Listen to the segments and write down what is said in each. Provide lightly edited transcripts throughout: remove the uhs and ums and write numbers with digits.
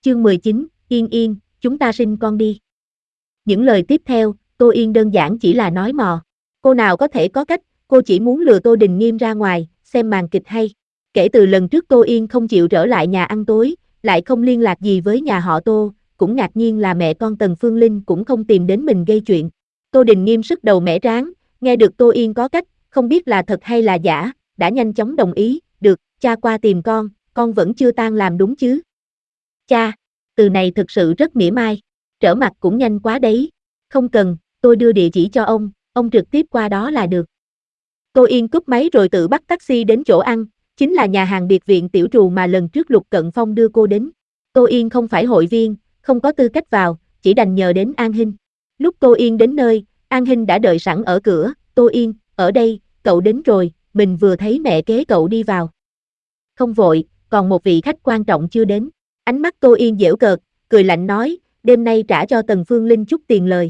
Chương 19, Yên Yên, chúng ta sinh con đi. Những lời tiếp theo, Tô Yên đơn giản chỉ là nói mò. Cô nào có thể có cách, cô chỉ muốn lừa Tô Đình Nghiêm ra ngoài, xem màn kịch hay. Kể từ lần trước Tô Yên không chịu trở lại nhà ăn tối, lại không liên lạc gì với nhà họ Tô, cũng ngạc nhiên là mẹ con Tần Phương Linh cũng không tìm đến mình gây chuyện. Tô Đình Nghiêm sức đầu mẻ tráng, nghe được Tô Yên có cách, không biết là thật hay là giả, đã nhanh chóng đồng ý, được, cha qua tìm con vẫn chưa tan làm đúng chứ. Cha, từ này thực sự rất mỉa mai, trở mặt cũng nhanh quá đấy, không cần, tôi đưa địa chỉ cho ông trực tiếp qua đó là được. Tô Yên cúp máy rồi tự bắt taxi đến chỗ ăn, chính là nhà hàng biệt viện Tiểu Trù mà lần trước Lục Cận Phong đưa cô đến. Tô Yên không phải hội viên, không có tư cách vào, chỉ đành nhờ đến An Hinh. Lúc Tô Yên đến nơi, An Hinh đã đợi sẵn ở cửa, Tô Yên, ở đây, cậu đến rồi, mình vừa thấy mẹ kế cậu đi vào. Không vội, còn một vị khách quan trọng chưa đến. Ánh mắt Tô Yên giễu cợt, cười lạnh nói, đêm nay trả cho Tần Phương Linh chút tiền lời.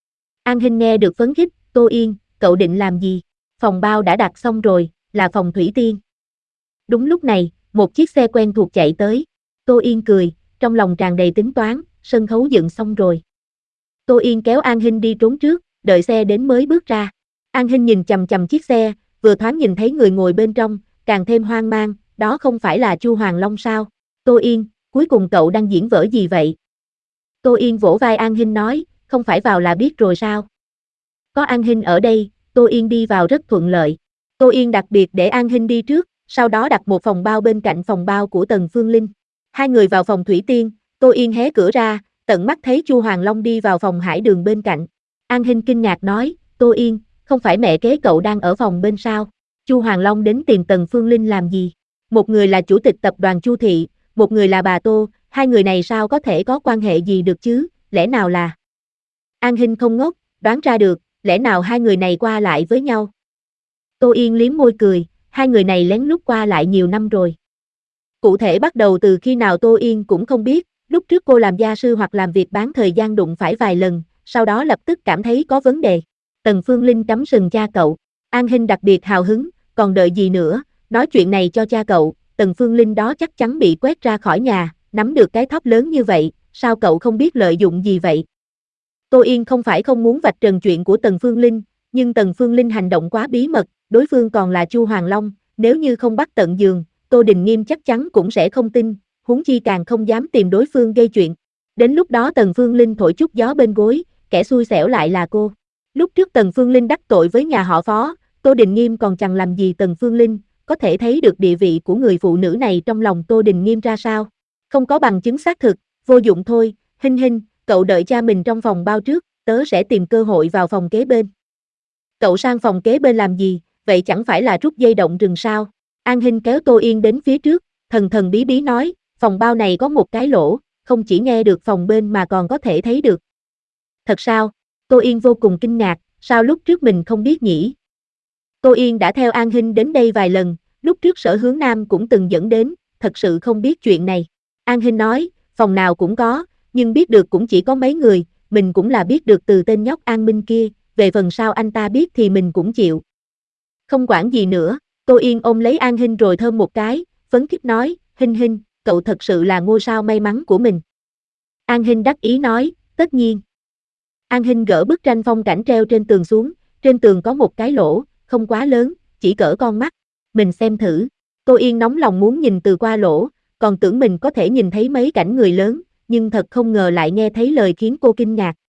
An Hinh nghe được phấn khích, Tô Yên, cậu định làm gì? Phòng bao đã đặt xong rồi, là phòng Thủy Tiên. Đúng lúc này, một chiếc xe quen thuộc chạy tới. Tô Yên cười, trong lòng tràn đầy tính toán, sân khấu dựng xong rồi. Tô Yên kéo An Hinh đi trốn trước, đợi xe đến mới bước ra. An Hinh nhìn chằm chằm chiếc xe, vừa thoáng nhìn thấy người ngồi bên trong, càng thêm hoang mang, đó không phải là Chu Hoàng Long sao? Tô Yên, cuối cùng cậu đang diễn vở gì vậy? Tô Yên vỗ vai An Hinh nói, không phải vào là biết rồi sao? Có An Hinh ở đây, Tô Yên đi vào rất thuận lợi. Tô Yên đặc biệt để An Hinh đi trước, sau đó đặt một phòng bao bên cạnh phòng bao của Tần Phương Linh. Hai người vào phòng Thủy Tiên, Tô Yên hé cửa ra, tận mắt thấy Chu Hoàng Long đi vào phòng Hải Đường bên cạnh. An Hinh kinh ngạc nói, Tô Yên, không phải mẹ kế cậu đang ở phòng bên sao? Chu Hoàng Long đến tìm Tần Phương Linh làm gì? Một người là chủ tịch tập đoàn Chu Thị, một người là bà Tô, hai người này sao có thể có quan hệ gì được chứ, lẽ nào là... An Hinh không ngốc, đoán ra được, lẽ nào hai người này qua lại với nhau? Tô Yên liếm môi cười, hai người này lén lút qua lại nhiều năm rồi. Cụ thể bắt đầu từ khi nào Tô Yên cũng không biết, lúc trước cô làm gia sư hoặc làm việc bán thời gian đụng phải vài lần, sau đó lập tức cảm thấy có vấn đề. Tần Phương Linh cắm sừng cha cậu, An Hinh đặc biệt hào hứng, còn đợi gì nữa, nói chuyện này cho cha cậu, Tần Phương Linh đó chắc chắn bị quét ra khỏi nhà, nắm được cái thóp lớn như vậy, sao cậu không biết lợi dụng gì vậy? Tô Yên không phải không muốn vạch trần chuyện của Tần Phương Linh, nhưng Tần Phương Linh hành động quá bí mật, đối phương còn là Chu Hoàng Long, nếu như không bắt tận giường, Tô Đình Nghiêm chắc chắn cũng sẽ không tin, huống chi càng không dám tìm đối phương gây chuyện. Đến lúc đó Tần Phương Linh thổi chút gió bên gối, kẻ xui xẻo lại là cô. Lúc trước Tần Phương Linh đắc tội với nhà họ Phó, Tô Đình Nghiêm còn chẳng làm gì Tần Phương Linh, có thể thấy được địa vị của người phụ nữ này trong lòng Tô Đình Nghiêm ra sao. Không có bằng chứng xác thực, vô dụng thôi, Hinh Hinh, cậu đợi cha mình trong phòng bao trước, tớ sẽ tìm cơ hội vào phòng kế bên. Cậu sang phòng kế bên làm gì, vậy chẳng phải là rút dây động rừng sao? An Hinh kéo Tô Yên đến phía trước, thần thần bí bí nói, phòng bao này có một cái lỗ, không chỉ nghe được phòng bên mà còn có thể thấy được. Thật sao? Tô Yên vô cùng kinh ngạc, sao lúc trước mình không biết nhỉ? Tô Yên đã theo An Hinh đến đây vài lần, lúc trước Sở Hướng Nam cũng từng dẫn đến, thật sự không biết chuyện này. An Hinh nói, phòng nào cũng có, nhưng biết được cũng chỉ có mấy người, mình cũng là biết được từ tên nhóc An Minh kia, về phần sau anh ta biết thì mình cũng chịu. Không quản gì nữa, Tô Yên ôm lấy An Hinh rồi thơm một cái, phấn khích nói, Hinh Hinh, cậu thật sự là ngôi sao may mắn của mình. An Hinh đắc ý nói, tất nhiên. An Hinh gỡ bức tranh phong cảnh treo trên tường xuống, trên tường có một cái lỗ, không quá lớn, chỉ cỡ con mắt. Mình xem thử. Tô Yên nóng lòng muốn nhìn từ qua lỗ, còn tưởng mình có thể nhìn thấy mấy cảnh người lớn, nhưng thật không ngờ lại nghe thấy lời khiến cô kinh ngạc.